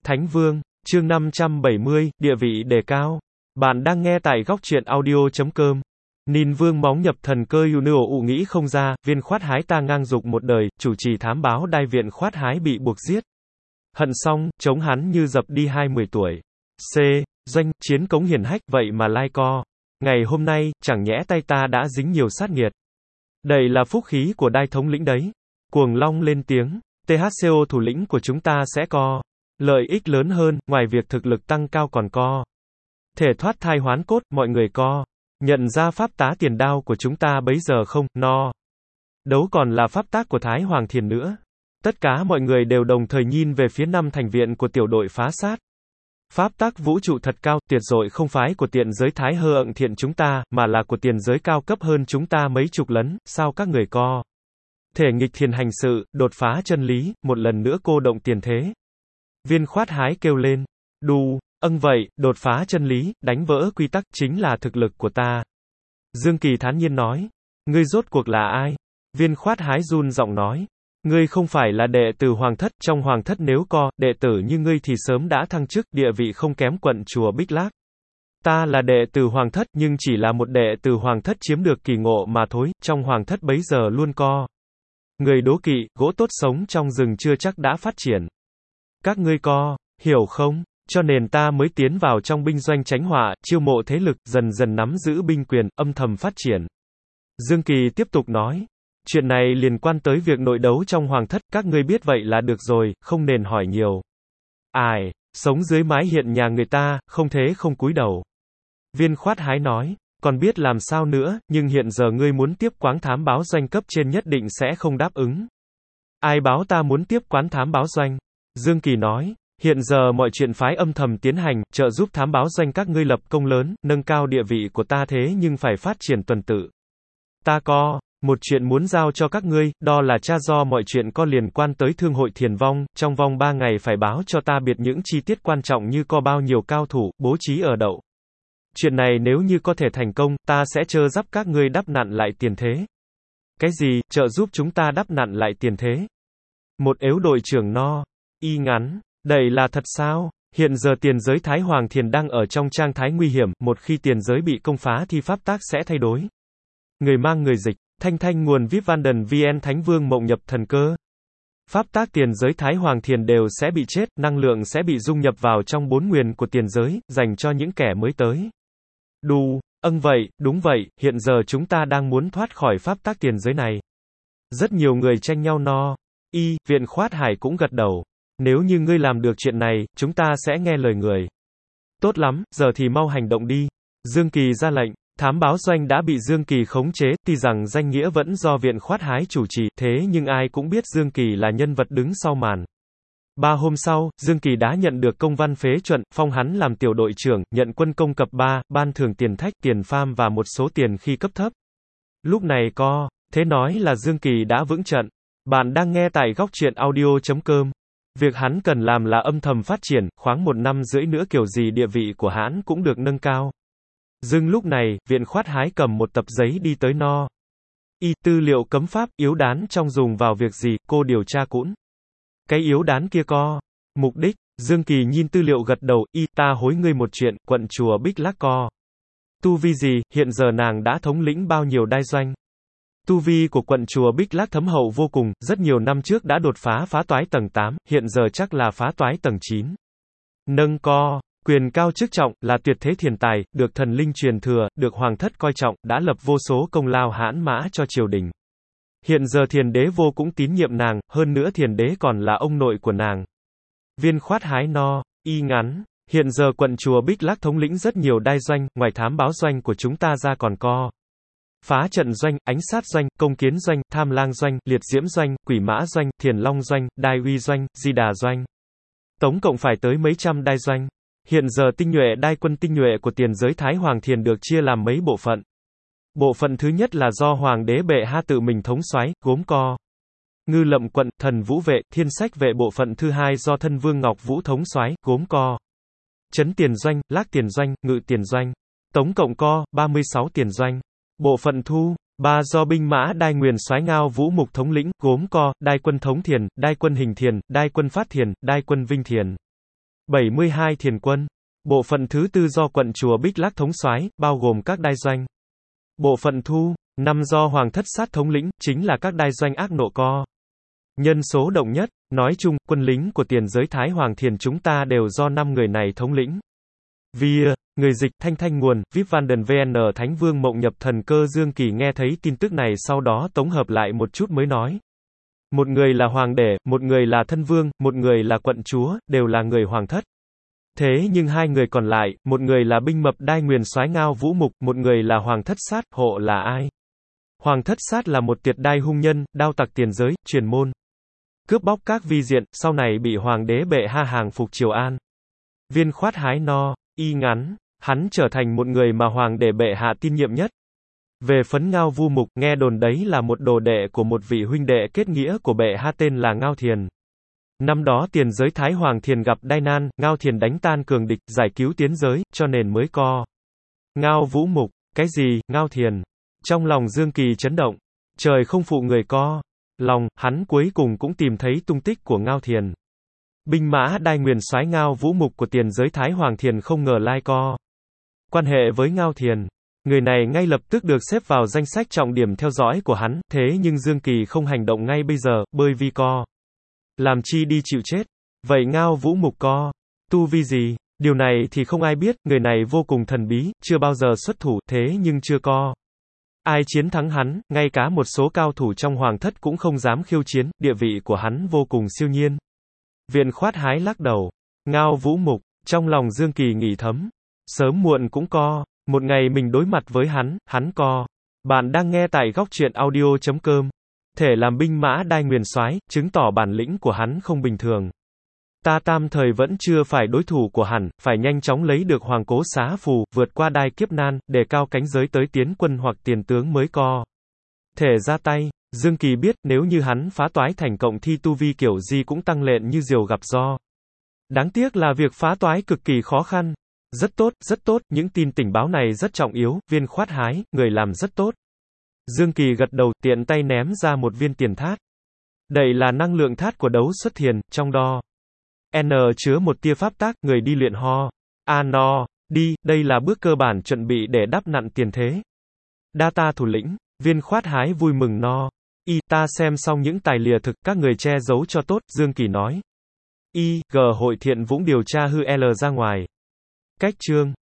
Thánh Vương, chương 570, địa vị đề cao. Bạn đang nghe tại góc truyện audio.com. Ninh Vương móng nhập thần cơ ụ nghĩ không ra, viên khoát hái ta ngang dục một đời, chủ trì thám báo đai viện khoát hái bị buộc giết. Hận xong, chống hắn như dập đi 20 tuổi. C. Doanh, chiến cống hiển hách, vậy mà lai co. Ngày hôm nay, chẳng nhẽ tay ta đã dính nhiều sát nghiệt. Đây là phúc khí của đai thống lĩnh đấy. Cuồng Long lên tiếng, THCO thủ lĩnh của chúng ta sẽ co. Lợi ích lớn hơn, ngoài việc thực lực tăng cao còn co. Thể thoát thai hoán cốt, mọi người co. Nhận ra pháp tá tiền đao của chúng ta bấy giờ không, no. Đấu còn là pháp tác của Thái Hoàng Thiền nữa. Tất cả mọi người đều đồng thời nhìn về phía năm thành viện của tiểu đội phá sát. Pháp tác vũ trụ thật cao, tuyệt dội không phái của tiện giới Thái Hơ ận thiện chúng ta, mà là của tiền giới cao cấp hơn chúng ta mấy chục lần, sao các người co. Thể nghịch thiền hành sự, đột phá chân lý, một lần nữa cô động tiền thế. Viên khoát hái kêu lên. Đù, vậy, đột phá chân lý, đánh vỡ quy tắc, chính là thực lực của ta. Dương Kỳ thản nhiên nói. Ngươi rốt cuộc là ai? Viên khoát hái run giọng nói. Ngươi không phải là đệ tử hoàng thất, trong hoàng thất nếu co, đệ tử như ngươi thì sớm đã thăng chức, địa vị không kém quận chùa Bích Lác. Ta là đệ tử hoàng thất, nhưng chỉ là một đệ tử hoàng thất chiếm được kỳ ngộ mà thôi, trong hoàng thất bấy giờ luôn co. Người đố kỵ, gỗ tốt sống trong rừng chưa chắc đã phát triển. Các ngươi co, hiểu không? Cho nên ta mới tiến vào trong binh doanh tránh họa, chiêu mộ thế lực, dần dần nắm giữ binh quyền, âm thầm phát triển. Dương Kỳ tiếp tục nói. Chuyện này liên quan tới việc nội đấu trong hoàng thất, các ngươi biết vậy là được rồi, không nên hỏi nhiều. Ai, sống dưới mái hiện nhà người ta, không thế không cúi đầu. Viên khoát hái nói, còn biết làm sao nữa, nhưng hiện giờ ngươi muốn tiếp quán thám báo doanh cấp trên nhất định sẽ không đáp ứng. Ai báo ta muốn tiếp quán thám báo doanh? Dương Kỳ nói, hiện giờ mọi chuyện phái âm thầm tiến hành, trợ giúp thám báo doanh các ngươi lập công lớn, nâng cao địa vị của ta thế nhưng phải phát triển tuần tự. Ta có một chuyện muốn giao cho các ngươi, đó là tra do mọi chuyện có liên quan tới thương hội Thiền Vong, trong vòng 3 ngày phải báo cho ta biết những chi tiết quan trọng như có bao nhiêu cao thủ, bố trí ở đậu. Chuyện này nếu như có thể thành công, ta sẽ trợ giúp các ngươi đắp nặn lại tiền thế. Cái gì, trợ giúp chúng ta đắp nặn lại tiền thế? Một ếu đội trưởng no. Y ngắn. Đây là thật sao? Hiện giờ tiền giới Thái Hoàng Thiền đang ở trong trạng thái nguy hiểm, một khi tiền giới bị công phá thì pháp tác sẽ thay đổi. Người mang người dịch. Thanh nguồn VIP Vanden VN Thánh Vương mộng nhập thần cơ. Pháp tác tiền giới Thái Hoàng Thiền đều sẽ bị chết, năng lượng sẽ bị dung nhập vào trong 4 nguyền của tiền giới, dành cho những kẻ mới tới. Đù, vậy, đúng vậy, hiện giờ chúng ta đang muốn thoát khỏi pháp tác tiền giới này. Rất nhiều người tranh nhau no. Viện khoát hải cũng gật đầu. Nếu như ngươi làm được chuyện này, chúng ta sẽ nghe lời người. Tốt lắm, giờ thì mau hành động đi. Dương Kỳ ra lệnh. Thám báo doanh đã bị Dương Kỳ khống chế, tuy rằng danh nghĩa vẫn do viện khoát hái chủ trì, thế nhưng ai cũng biết Dương Kỳ là nhân vật đứng sau màn. 3 hôm sau, Dương Kỳ đã nhận được công văn phế chuẩn, phong hắn làm tiểu đội trưởng, nhận quân công cấp 3, ban thưởng tiền thách, tiền pham và một số tiền khi cấp thấp. Lúc này có, thế nói là Dương Kỳ đã vững trận. Bạn đang nghe tại góc truyện audio.com. Việc hắn cần làm là âm thầm phát triển, khoảng 1 năm rưỡi nữa kiểu gì địa vị của hắn cũng được nâng cao. Dưng lúc này, viện khoát hái cầm một tập giấy đi tới no. Tư liệu cấm pháp, yếu đán trong dùng vào việc gì, cô điều tra cũn. Cái yếu đán kia co. Mục đích, Dương Kỳ nhìn tư liệu gật đầu, ta hối ngươi một chuyện, quận chùa Bích Lác co. Tu vi gì, hiện giờ nàng đã thống lĩnh bao nhiêu đai doanh. Tu vi của quận chùa Bích Lác thấm hậu vô cùng, rất nhiều năm trước đã đột phá toái tầng 8, hiện giờ chắc là phá toái tầng 9. Nâng co. Quyền cao chức trọng, là tuyệt thế thiền tài, được thần linh truyền thừa, được hoàng thất coi trọng, đã lập vô số công lao hãn mã cho triều đình. Hiện giờ thiền đế vô cũng tín nhiệm nàng, hơn nữa thiền đế còn là ông nội của nàng. Viên khoát hái no. Ngắn. Hiện giờ quận chùa Bích Lác thống lĩnh rất nhiều đai doanh, ngoài thám báo doanh của chúng ta ra còn co. Phá trận doanh, ánh sát doanh, công kiến doanh, tham lang doanh, liệt diễm doanh, quỷ mã doanh, thiền long doanh, đai uy doanh, di đà doanh. Tổng cộng phải tới mấy trăm đai doanh. Hiện giờ tinh nhuệ đai quân tinh nhuệ của tiền giới Thái Hoàng Thiền được chia làm mấy bộ phận. Bộ phận thứ nhất là do Hoàng đế Bệ Hạ tự mình thống soái, gốm co. Ngư Lậm quận, thần vũ vệ, thiên sách vệ. Bộ phận thứ hai do thân Vương Ngọc Vũ thống soái, gốm co. Trấn tiền doanh, lác tiền doanh, ngự tiền doanh. Tổng cộng co, 36 tiền doanh. Bộ phận thu 3 do binh mã đai nguyền soái Ngao Vũ Mục thống lĩnh, gốm co, đai quân thống thiền, đai quân hình thiền, đai quân phát thiền, đai quân vinh thiền. 72 Thiền quân. Bộ phận thứ tư do quận chùa Bích Lác thống soái, bao gồm các đai doanh. Bộ phận thu 5 do Hoàng Thất Sát thống lĩnh, chính là các đai doanh ác nộ co. Nhân số động nhất, nói chung, quân lính của tiền giới Thái Hoàng Thiền chúng ta đều do 5 người này thống lĩnh. Vì, người dịch, Thanh nguồn, VIP Vanden VN Thánh Vương Mộng Nhập Thần Cơ Dương Kỳ nghe thấy tin tức này sau đó tổng hợp lại một chút mới nói. Một người là Hoàng Đế, một người là Thân Vương, một người là Quận Chúa, đều là người Hoàng Thất. Thế nhưng hai người còn lại, một người là binh mập Đai Nguyền Soái Ngao Vũ Mục, một người là Hoàng Thất Sát, hộ là ai? Hoàng Thất Sát là một tiệt đai hung nhân, đao tặc tiền giới, truyền môn. Cướp bóc các vi diện, sau này bị Hoàng đế bệ hạ hàng phục Triều An. Viên Khoát hái no, y ngắn, hắn trở thành một người mà Hoàng đế bệ hạ tin nhiệm nhất. Về phấn Ngao Vu Mục, nghe đồn đấy là một đồ đệ của một vị huynh đệ kết nghĩa của bệ hạ tên là Ngao Thiền. Năm đó tiền giới Thái Hoàng Thiền gặp đai nan, Ngao Thiền đánh tan cường địch, giải cứu tiến giới, cho nên mới co. Ngao Vũ Mục, cái gì, Ngao Thiền? Trong lòng Dương Kỳ chấn động. Trời không phụ người co. Lòng, hắn cuối cùng cũng tìm thấy tung tích của Ngao Thiền. Binh mã Đai Nguyền Soái Ngao Vũ Mục của tiền giới Thái Hoàng Thiền không ngờ lai co. Quan hệ với Ngao Thiền. Người này ngay lập tức được xếp vào danh sách trọng điểm theo dõi của hắn, thế nhưng Dương Kỳ không hành động ngay bây giờ, bởi vì co. Làm chi đi chịu chết. Vậy Ngao Vũ Mục co. Tu vi gì? Điều này thì không ai biết, người này vô cùng thần bí, chưa bao giờ xuất thủ, thế nhưng chưa co. Ai chiến thắng hắn, ngay cả một số cao thủ trong Hoàng Thất cũng không dám khiêu chiến, địa vị của hắn vô cùng siêu nhiên. Viện Khoát hái lắc đầu. Ngao Vũ Mục, trong lòng Dương Kỳ nghĩ thấm. Sớm muộn cũng co. Một ngày mình đối mặt với hắn co. Bạn đang nghe tại góc truyện audio.com. Thể làm binh mã Đai Nguyền Soái, chứng tỏ bản lĩnh của hắn không bình thường. Ta tạm thời vẫn chưa phải đối thủ của hắn, phải nhanh chóng lấy được Hoàng Cố Xá Phù, vượt qua đai kiếp nan, để cao cánh giới tới tiến quân hoặc tiền tướng mới co. Thể ra tay, Dương Kỳ biết nếu như hắn phá toái thành cộng thi tu vi kiểu gì cũng tăng lên như diều gặp gió. Đáng tiếc là việc phá toái cực kỳ khó khăn. Rất tốt, những tin tình báo này rất trọng yếu, Viên Khoát hái, người làm rất tốt. Dương Kỳ gật đầu, tiện tay ném ra một viên tiền thát. Đây là năng lượng thát của đấu xuất thiền, trong đó N chứa một tia pháp tác, người đi luyện ho. No, đi, đây là bước cơ bản chuẩn bị để đắp nặn tiền thế. Data thủ lĩnh, Viên Khoát hái vui mừng no. Ta xem xong những tài liệu thực, các người che giấu cho tốt, Dương Kỳ nói. G hội thiện Vũng điều tra hư L ra ngoài. Cách chương